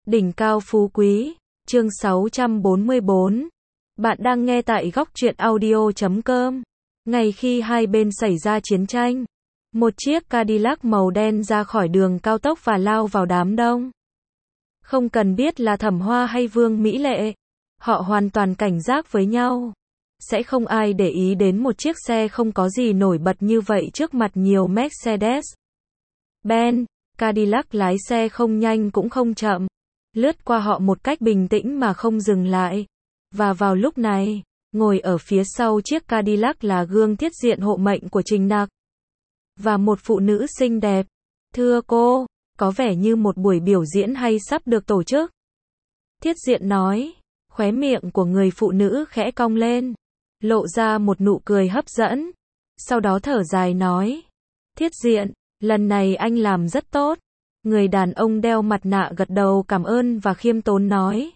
Đỉnh cao phú quý, chương 644. Bạn đang nghe tại góc truyện audio.com. Ngày khi hai bên xảy ra chiến tranh, một chiếc Cadillac màu đen ra khỏi đường cao tốc và lao vào đám đông. Không cần biết là Thẩm Hoa hay Vương Mỹ Lệ, họ hoàn toàn cảnh giác với nhau. Sẽ không ai để ý đến một chiếc xe không có gì nổi bật như vậy trước mặt nhiều Mercedes-Benz. Cadillac lái xe không nhanh cũng không chậm, lướt qua họ một cách bình tĩnh mà không dừng lại. Và vào lúc này, ngồi ở phía sau chiếc Cadillac là gương thiết diện hộ mệnh của Trình Nặc. Và một phụ nữ xinh đẹp. Thưa cô, có vẻ như một buổi biểu diễn hay sắp được tổ chức. Thiết diện nói, khóe miệng của người phụ nữ khẽ cong lên, lộ ra một nụ cười hấp dẫn. Sau đó thở dài nói, Thiết diện, lần này anh làm rất tốt. Người đàn ông đeo mặt nạ gật đầu cảm ơn và khiêm tốn nói.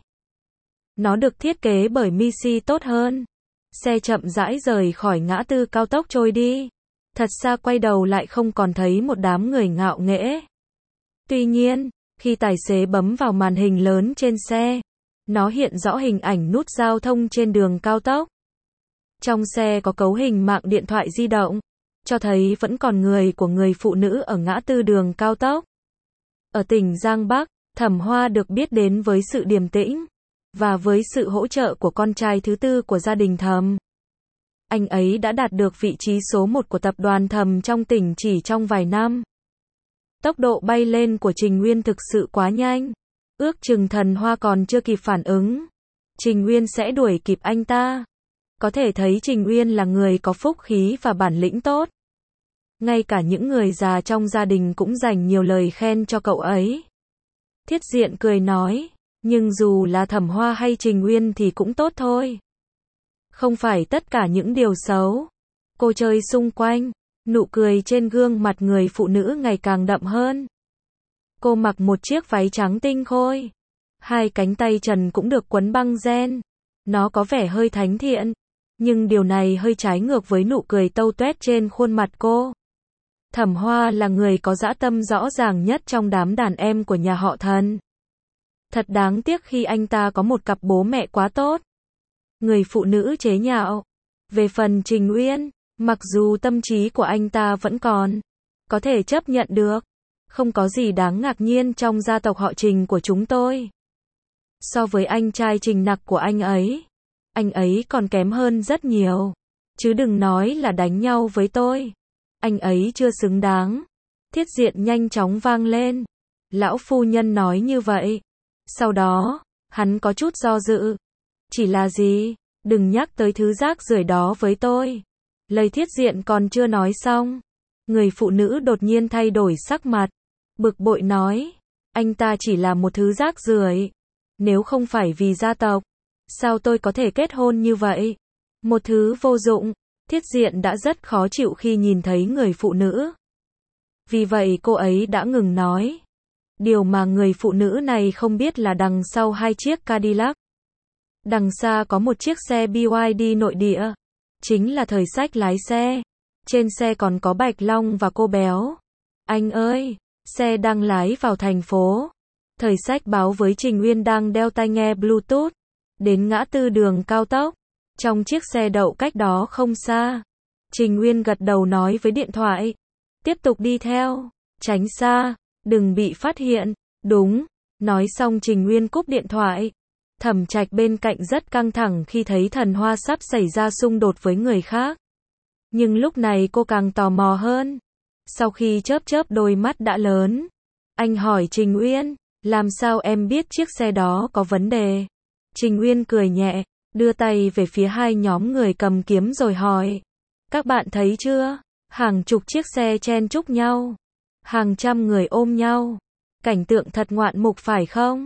Nó được thiết kế bởi Missy tốt hơn. Xe chậm rãi rời khỏi ngã tư cao tốc trôi đi. Thật xa quay đầu lại không còn thấy một đám người ngạo nghễ. Tuy nhiên, khi tài xế bấm vào màn hình lớn trên xe, nó hiện rõ hình ảnh nút giao thông trên đường cao tốc. Trong xe có cấu hình mạng điện thoại di động, cho thấy vẫn còn người của người phụ nữ ở ngã tư đường cao tốc. Ở tỉnh Giang Bắc, Thẩm Hoa được biết đến với sự điềm tĩnh, và với sự hỗ trợ của con trai thứ tư của gia đình Thẩm. Anh ấy đã đạt được vị trí số 1 của tập đoàn Thẩm trong tỉnh chỉ trong vài năm. Tốc độ bay lên của Trình Nguyên thực sự quá nhanh. Ước chừng Thẩm Hoa còn chưa kịp phản ứng, Trình Nguyên sẽ đuổi kịp anh ta. Có thể thấy Trình Nguyên là người có phúc khí và bản lĩnh tốt. Ngay cả những người già trong gia đình cũng dành nhiều lời khen cho cậu ấy. Thiết diện cười nói, nhưng dù là Thẩm Hoa hay Trình Nguyên thì cũng tốt thôi. Không phải tất cả những điều xấu. Cô chơi xung quanh, nụ cười trên gương mặt người phụ nữ ngày càng đậm hơn. Cô mặc một chiếc váy trắng tinh khôi. Hai cánh tay trần cũng được quấn băng ren. Nó có vẻ hơi thánh thiện, nhưng điều này hơi trái ngược với nụ cười tâu tuét trên khuôn mặt cô. Thẩm Hoa là người có dã tâm rõ ràng nhất trong đám đàn em của nhà họ Thẩm. Thật đáng tiếc khi anh ta có một cặp bố mẹ quá tốt. Người phụ nữ chế nhạo. Về phần Trình Nguyên, mặc dù tâm trí của anh ta vẫn còn có thể chấp nhận được, không có gì đáng ngạc nhiên trong gia tộc họ Trình của chúng tôi. So với anh trai Trình Nặc của anh ấy còn kém hơn rất nhiều. Chứ đừng nói là đánh nhau với tôi. Anh ấy chưa xứng đáng. Thiết diện nhanh chóng vang lên. Lão phu nhân nói như vậy. Sau đó, hắn có chút do dự. Chỉ là gì? Đừng nhắc tới thứ rác rưởi đó với tôi. Lời thiết diện còn chưa nói xong, người phụ nữ đột nhiên thay đổi sắc mặt. Bực bội nói, anh ta chỉ là một thứ rác rưởi. Nếu không phải vì gia tộc, sao tôi có thể kết hôn như vậy? Một thứ vô dụng. Thiết diện đã rất khó chịu khi nhìn thấy người phụ nữ. Vì vậy cô ấy đã ngừng nói. Điều mà người phụ nữ này không biết là đằng sau hai chiếc Cadillac, đằng xa có một chiếc xe BYD nội địa. Chính là Thời Sách lái xe. Trên xe còn có Bạch Long và cô béo. Anh ơi, xe đang lái vào thành phố. Thời Sách báo với Trình Nguyên đang đeo tai nghe Bluetooth. Đến ngã tư đường cao tốc. Trong chiếc xe đậu cách đó không xa. Trình Nguyên gật đầu nói với điện thoại. Tiếp tục đi theo. Tránh xa. Đừng bị phát hiện. Đúng. Nói xong Trình Nguyên cúp điện thoại. Thẩm Trạch bên cạnh rất căng thẳng khi thấy Thẩm Hoa sắp xảy ra xung đột với người khác. Nhưng lúc này cô càng tò mò hơn. Sau khi chớp đôi mắt đã lớn, anh hỏi Trình Nguyên, làm sao em biết chiếc xe đó có vấn đề? Trình Nguyên cười nhẹ, đưa tay về phía hai nhóm người cầm kiếm rồi hỏi. Các bạn thấy chưa? Hàng chục chiếc xe chen chúc nhau. Hàng trăm người ôm nhau. Cảnh tượng thật ngoạn mục phải không?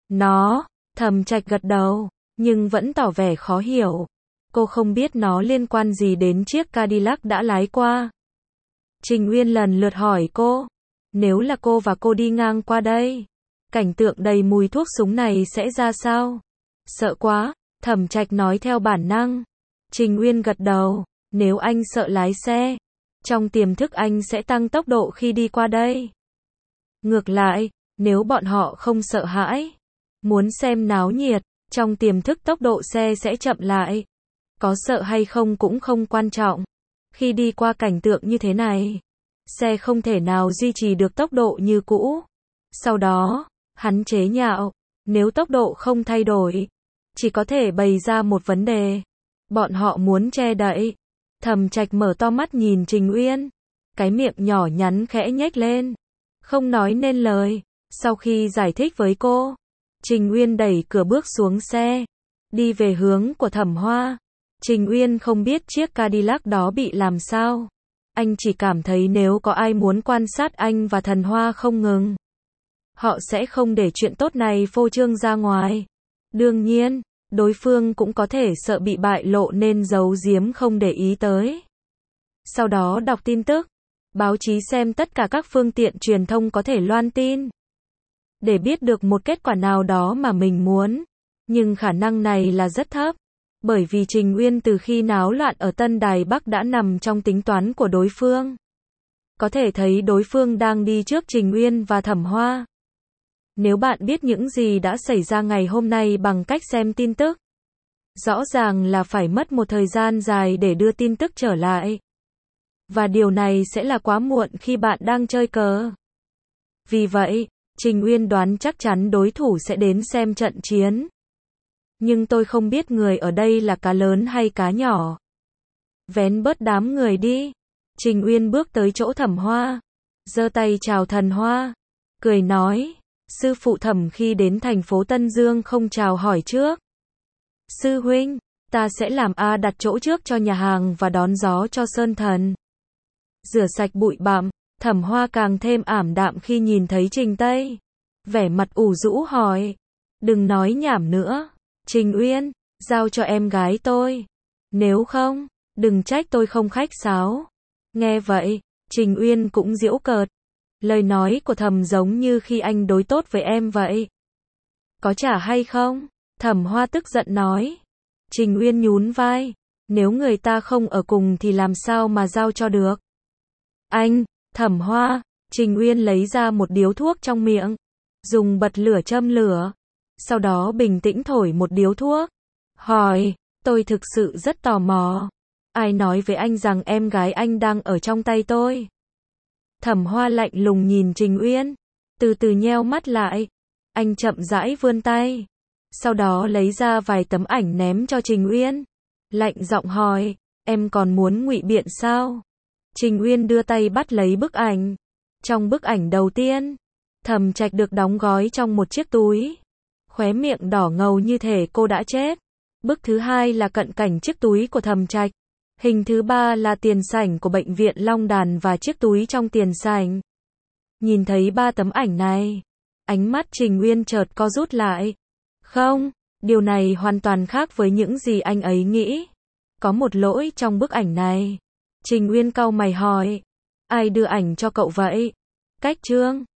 Thẩm Trạch gật đầu, nhưng vẫn tỏ vẻ khó hiểu. Cô không biết nó liên quan gì đến chiếc Cadillac đã lái qua. Trình Nguyên lần lượt hỏi cô. Nếu là cô và cô đi ngang qua đây, cảnh tượng đầy mùi thuốc súng này sẽ ra sao? Sợ quá, Thẩm Trạch nói theo bản năng. Trình Nguyên gật đầu, nếu anh sợ lái xe, trong tiềm thức anh sẽ tăng tốc độ khi đi qua đây. Ngược lại, nếu bọn họ không sợ hãi, Muốn xem náo nhiệt, trong tiềm thức tốc độ xe sẽ chậm lại. Có sợ hay không cũng không quan trọng. Khi đi qua cảnh tượng như thế này, xe không thể nào duy trì được tốc độ như cũ. Sau đó, hắn chế nhạo, nếu tốc độ không thay đổi, chỉ có thể bày ra một vấn đề. Bọn họ muốn che đậy. Thẩm Trạch mở to mắt nhìn Trình Uyên. Cái miệng nhỏ nhắn khẽ nhếch lên. Không nói nên lời. Sau khi giải thích với cô, Trình Uyên đẩy cửa bước xuống xe. Đi về hướng của Thẩm Hoa. Trình Uyên không biết chiếc Cadillac đó bị làm sao. Anh chỉ cảm thấy nếu có ai muốn quan sát anh và Thần Hoa không ngừng, họ sẽ không để chuyện tốt này phô trương ra ngoài. Đương nhiên, đối phương cũng có thể sợ bị bại lộ nên giấu giếm không để ý tới. Sau đó đọc tin tức, báo chí xem tất cả các phương tiện truyền thông có thể loan tin. Để biết được một kết quả nào đó mà mình muốn. Nhưng khả năng này là rất thấp. Bởi vì Trình Uyên từ khi náo loạn ở Tân Đài Bắc đã nằm trong tính toán của đối phương. Có thể thấy đối phương đang đi trước Trình Uyên và Thẩm Hoa. Nếu bạn biết những gì đã xảy ra ngày hôm nay bằng cách xem tin tức, rõ ràng là phải mất một thời gian dài để đưa tin tức trở lại. Và điều này sẽ là quá muộn khi bạn đang chơi cờ. Vì vậy, Trình Uyên đoán chắc chắn đối thủ sẽ đến xem trận chiến. Nhưng tôi không biết người ở đây là cá lớn hay cá nhỏ. Vén bớt đám người đi. Trình Uyên bước tới chỗ Thẩm Hoa, giơ tay chào Thần Hoa, cười nói, sư phụ Thẩm khi đến thành phố Tân Dương không chào hỏi trước. Sư huynh, ta sẽ làm đặt chỗ trước cho nhà hàng và đón gió cho Sơn Thần. Rửa sạch bụi bặm, Thẩm Hoa càng thêm ảm đạm khi nhìn thấy Trình Tây. Vẻ mặt ủ rũ hỏi, đừng nói nhảm nữa. Trình Uyên, giao cho em gái tôi. Nếu không, đừng trách tôi không khách sáo. Nghe vậy, Trình Uyên cũng giễu cợt. Lời nói của Thẩm giống như khi anh đối tốt với em vậy. Có trả hay không? Thẩm Hoa tức giận nói. Trình Uyên nhún vai. Nếu người ta không ở cùng thì làm sao mà giao cho được? Anh, Thẩm Hoa. Trình Uyên lấy ra một điếu thuốc trong miệng, dùng bật lửa châm lửa. Sau đó bình tĩnh thổi một điếu thuốc. Hỏi, tôi thực sự rất tò mò. Ai nói với anh rằng em gái anh đang ở trong tay tôi? Thẩm Hoa lạnh lùng nhìn Trình Uyên, từ từ nheo mắt lại. Anh chậm rãi vươn tay, sau đó lấy ra vài tấm ảnh ném cho Trình Uyên. Lạnh giọng hỏi, em còn muốn ngụy biện sao? Trình Uyên đưa tay bắt lấy bức ảnh. Trong bức ảnh đầu tiên, Thẩm Trạch được đóng gói trong một chiếc túi. Khóe miệng đỏ ngầu như thể cô đã chết. Bức thứ hai là cận cảnh chiếc túi của Thẩm Trạch. Hình thứ ba là tiền sảnh của bệnh viện Long Đàn và chiếc túi trong tiền sảnh. Nhìn thấy ba tấm ảnh này, ánh mắt Trình Uyên chợt co rút lại. Không, điều này hoàn toàn khác với những gì anh ấy nghĩ. Có một lỗi trong bức ảnh này. Trình Uyên cau mày hỏi, ai đưa ảnh cho cậu vậy? Cách Trương,